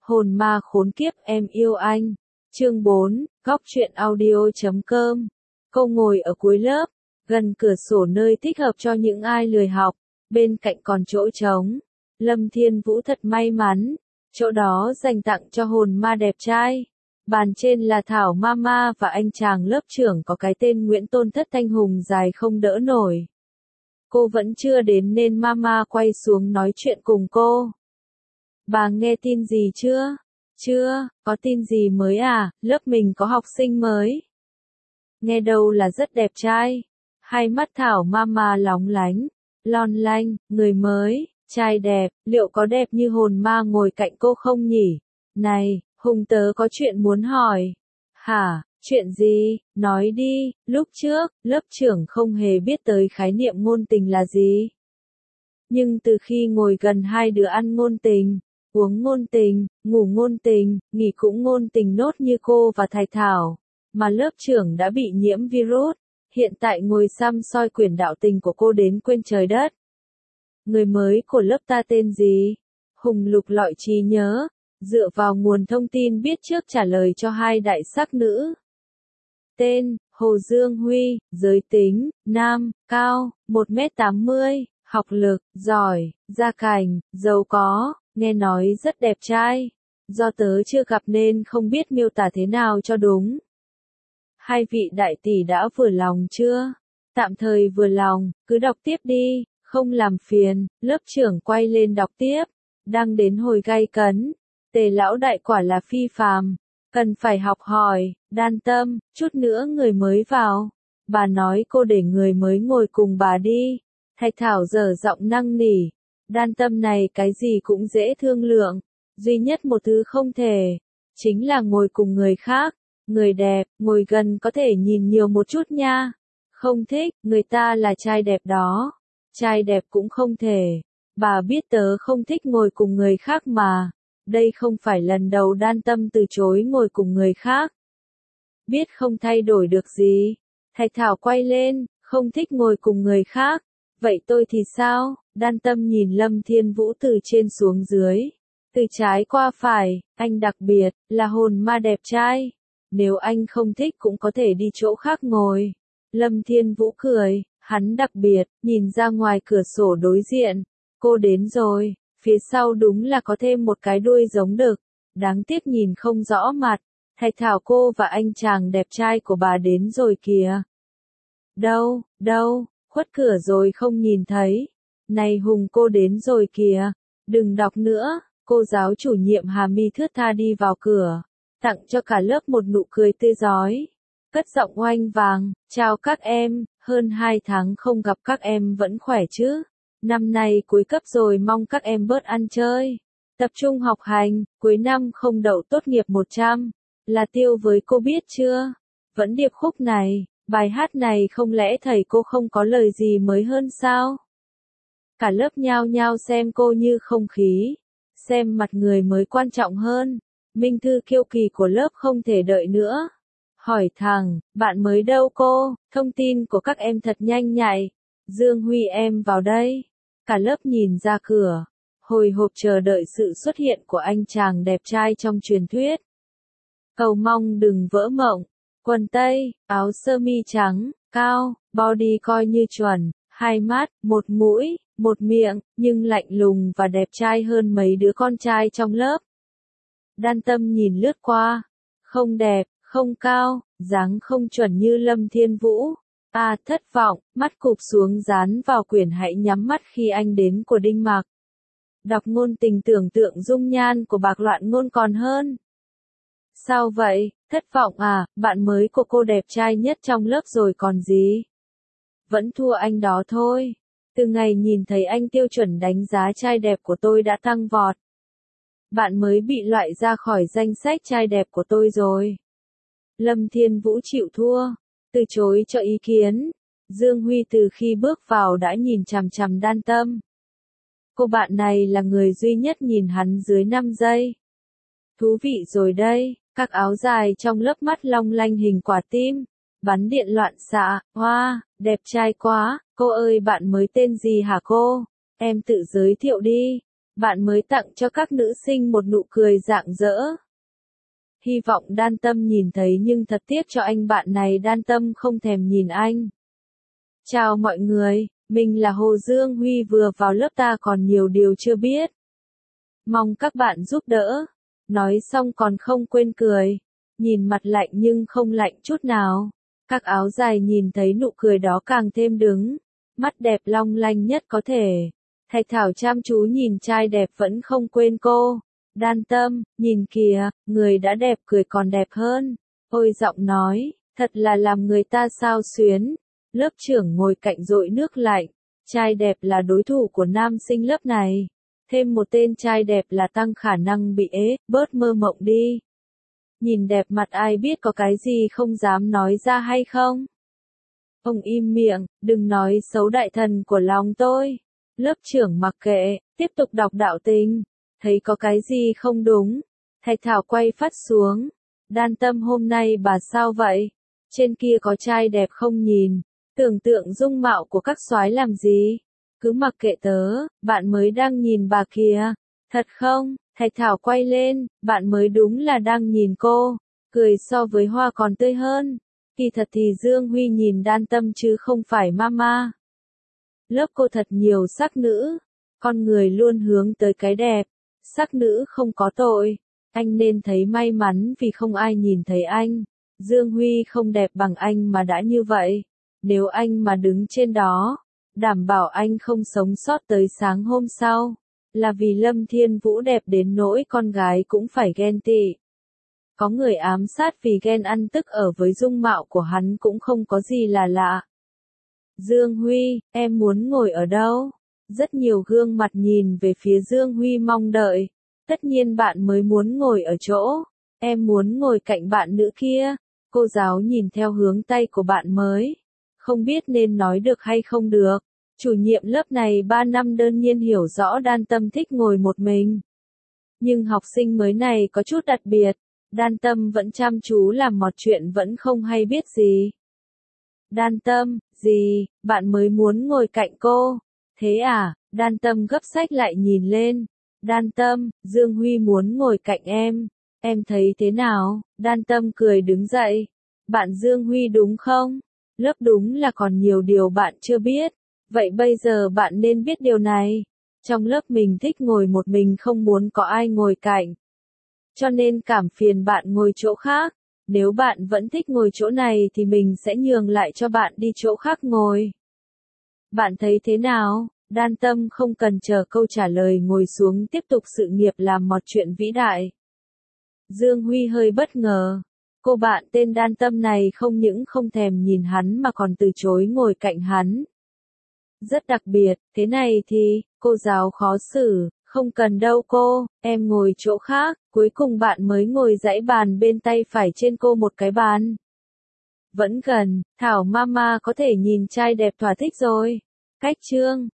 Hồn ma khốn kiếp em yêu anh. Chương 4, góc truyện audio.com. Cô ngồi ở cuối lớp, gần cửa sổ nơi thích hợp cho những ai lười học, bên cạnh còn chỗ trống. Lâm Thiên Vũ thật may mắn, chỗ đó dành tặng cho hồn ma đẹp trai. Bàn trên là Thảo Mama và anh chàng lớp trưởng có cái tên Nguyễn Tôn Thất Thanh Hùng dài không đỡ nổi. Cô vẫn chưa đến nên Mama quay xuống nói chuyện cùng cô. Bà nghe tin gì chưa? Chưa, có tin gì mới à, lớp mình có học sinh mới. Nghe đâu là rất đẹp trai. Hai mắt Thảo Mama lóng lánh, lon lanh, người mới, trai đẹp, liệu có đẹp như hồn ma ngồi cạnh cô không nhỉ? Này, Hùng tớ có chuyện muốn hỏi. Hả, chuyện gì, nói đi, lúc trước, lớp trưởng không hề biết tới khái niệm ngôn tình là gì. Nhưng từ khi ngồi gần hai đứa ăn ngôn tình, uống ngôn tình, ngủ ngôn tình, nghỉ cũng ngôn tình nốt như cô và thầy Thảo, mà lớp trưởng đã bị nhiễm virus, hiện tại ngồi xăm soi quyển đạo tình của cô đến quên trời đất. Người mới của lớp ta tên gì? Hùng lục lọi trí nhớ, dựa vào nguồn thông tin biết trước trả lời cho hai đại sắc nữ. Tên, Hồ Dương Huy, giới tính, nam, cao, 1m80, học lực, giỏi, gia cảnh, giàu có, nghe nói rất đẹp trai. Do tớ chưa gặp nên không biết miêu tả thế nào cho đúng. Hai vị đại tỷ đã vừa lòng chưa? Tạm thời vừa lòng, cứ đọc tiếp đi, không làm phiền. Lớp trưởng quay lên đọc tiếp. Đang đến hồi gay cấn. Tề lão đại quả là phi phàm. Cần phải học hỏi, đan tâm, chút nữa người mới vào. Bà nói cô để người mới ngồi cùng bà đi. Thạch Thảo dở giọng năn nỉ. Đan tâm này cái gì cũng dễ thương lượng. Duy nhất một thứ không thể. Chính là ngồi cùng người khác. Người đẹp, ngồi gần có thể nhìn nhiều một chút nha. Không thích, người ta là trai đẹp đó. Trai đẹp cũng không thể. Bà biết tớ không thích ngồi cùng người khác mà. Đây không phải lần đầu đan tâm từ chối ngồi cùng người khác. Biết không thay đổi được gì. Thạch Thảo quay lên, không thích ngồi cùng người khác. Vậy tôi thì sao? Đan tâm nhìn Lâm Thiên Vũ từ trên xuống dưới. Từ trái qua phải, anh đặc biệt, là hồn ma đẹp trai. Nếu anh không thích cũng có thể đi chỗ khác ngồi. Lâm Thiên Vũ cười, hắn đặc biệt, nhìn ra ngoài cửa sổ đối diện. Cô đến rồi, phía sau đúng là có thêm một cái đuôi giống đực. Đáng tiếc nhìn không rõ mặt. Thạch Thảo cô và anh chàng đẹp trai của bà đến rồi kìa. Đâu, khuất cửa rồi không nhìn thấy. Này Hùng cô đến rồi kìa. Đừng đọc nữa, cô giáo chủ nhiệm Hà Mi thướt tha đi vào cửa. Tặng cho cả lớp một nụ cười tươi rói. Cất giọng oanh vàng, chào các em, hơn 2 tháng không gặp các em vẫn khỏe chứ. Năm nay cuối cấp rồi mong các em bớt ăn chơi. Tập trung học hành, cuối năm không đậu tốt nghiệp 100. Là tiêu với cô biết chưa? Vẫn điệp khúc này, bài hát này không lẽ thầy cô không có lời gì mới hơn sao? Cả lớp nhao nhao xem cô như không khí. Xem mặt người mới quan trọng hơn. Minh Thư kiêu kỳ của lớp không thể đợi nữa. Hỏi thẳng, bạn mới đâu cô, thông tin của các em thật nhanh nhạy. Dương Huy em vào đây. Cả lớp nhìn ra cửa, hồi hộp chờ đợi sự xuất hiện của anh chàng đẹp trai trong truyền thuyết. Cầu mong đừng vỡ mộng, quần tây, áo sơ mi trắng, cao, body coi như chuẩn, hai mắt, một mũi, một miệng, nhưng lạnh lùng và đẹp trai hơn mấy đứa con trai trong lớp. Đan tâm nhìn lướt qua, không đẹp, không cao, dáng không chuẩn như Lâm Thiên Vũ. Thất vọng, mắt cụp xuống dán vào quyển Hãy nhắm mắt khi anh đến của Đinh Mạc. Đọc ngôn tình tưởng tượng dung nhan của Bạc Loạn Ngôn còn hơn. Sao vậy, thất vọng à, bạn mới của cô đẹp trai nhất trong lớp rồi còn gì. Vẫn thua anh đó thôi. Từ ngày nhìn thấy anh tiêu chuẩn đánh giá trai đẹp của tôi đã tăng vọt. Bạn mới bị loại ra khỏi danh sách trai đẹp của tôi rồi. Lâm Thiên Vũ chịu thua, từ chối cho ý kiến. Dương Huy từ khi bước vào đã nhìn chằm chằm đan tâm. Cô bạn này là người duy nhất nhìn hắn dưới 5 giây. Thú vị rồi đây, các áo dài trong lớp mắt long lanh hình quả tim. Bắn điện loạn xạ, hoa, đẹp trai quá, cô ơi bạn mới tên gì hả cô? Em tự giới thiệu đi. bạn mới tặng cho các nữ sinh một nụ cười rạng rỡ. Hy vọng Đan Tâm nhìn thấy nhưng thật tiếc cho anh bạn này Đan Tâm không thèm nhìn anh. Chào mọi người, mình là Hồ Dương Huy vừa vào lớp ta còn nhiều điều chưa biết. Mong các bạn giúp đỡ. Nói xong còn không quên cười. Nhìn mặt lạnh nhưng không lạnh chút nào. Các áo dài nhìn thấy nụ cười đó càng thêm đứng. Mắt đẹp long lanh nhất có thể. Thạch Thảo chăm chú nhìn trai đẹp vẫn không quên cô. Đan Tâm, nhìn kìa, người đã đẹp cười còn đẹp hơn. Ôi giọng nói, thật là làm người ta xao xuyến. Lớp trưởng ngồi cạnh dội nước lạnh. Trai đẹp là đối thủ của nam sinh lớp này. Thêm một tên trai đẹp là tăng khả năng bị ế, bớt mơ mộng đi. Nhìn đẹp mặt ai biết có cái gì không dám nói ra hay không? Ông im miệng, đừng nói xấu đại thần của lòng tôi. Lớp trưởng mặc kệ, tiếp tục đọc đạo tình. Thấy có cái gì không đúng. Thạch Thảo quay phát xuống. Đan Tâm hôm nay bà sao vậy? Trên kia có trai đẹp không nhìn? Tưởng tượng dung mạo của các soái làm gì? Cứ mặc kệ tớ, bạn mới đang nhìn bà kìa. Thật không? Thạch Thảo quay lên, bạn mới đúng là đang nhìn cô. Cười so với hoa còn tươi hơn. Kỳ thật thì Dương Huy nhìn Đan Tâm chứ không phải mama. Lớp cô thật nhiều sắc nữ. Con người luôn hướng tới cái đẹp. Sắc nữ không có tội. Anh nên thấy may mắn vì không ai nhìn thấy anh. Dương Huy không đẹp bằng anh mà đã như vậy. Nếu anh mà đứng trên đó, đảm bảo anh không sống sót tới sáng hôm sau. Là vì Lâm Thiên Vũ đẹp đến nỗi con gái cũng phải ghen tị. Có người ám sát vì ghen ăn tức ở với dung mạo của hắn cũng không có gì là lạ. Dương Huy, em muốn ngồi ở đâu? Rất nhiều gương mặt nhìn về phía Dương Huy mong đợi. Tất nhiên bạn mới muốn ngồi ở chỗ. Em muốn ngồi cạnh bạn nữ kia. Cô giáo nhìn theo hướng tay của bạn mới. Không biết nên nói được hay không được. Chủ nhiệm lớp này 3 năm đương nhiên hiểu rõ Đan Tâm thích ngồi một mình. Nhưng học sinh mới này có chút đặc biệt. Đan Tâm vẫn chăm chú làm một chuyện vẫn không hay biết gì. Đan Tâm, gì, bạn mới muốn ngồi cạnh cô. Thế à, Đan Tâm gấp sách lại nhìn lên. Đan Tâm, Dương Huy muốn ngồi cạnh em thấy thế nào? Đan Tâm cười đứng dậy. Bạn Dương Huy đúng không? Lớp đúng là còn nhiều điều bạn chưa biết. Vậy bây giờ bạn nên biết điều này. Trong lớp mình thích ngồi một mình không muốn có ai ngồi cạnh. Cho nên cảm phiền bạn ngồi chỗ khác. Nếu bạn vẫn thích ngồi chỗ này thì mình sẽ nhường lại cho bạn đi chỗ khác ngồi. Bạn thấy thế nào? Đan Tâm không cần chờ câu trả lời ngồi xuống tiếp tục sự nghiệp làm một chuyện vĩ đại. Dương Huy hơi bất ngờ. Cô bạn tên Đan Tâm này không những không thèm nhìn hắn mà còn từ chối ngồi cạnh hắn. Rất đặc biệt, thế này thì, cô giáo khó xử, không cần đâu cô, em ngồi chỗ khác, cuối cùng bạn mới ngồi dãy bàn bên tay phải trên cô một cái bàn. Vẫn gần, Thảo Mama có thể nhìn trai đẹp thỏa thích rồi. Cách chương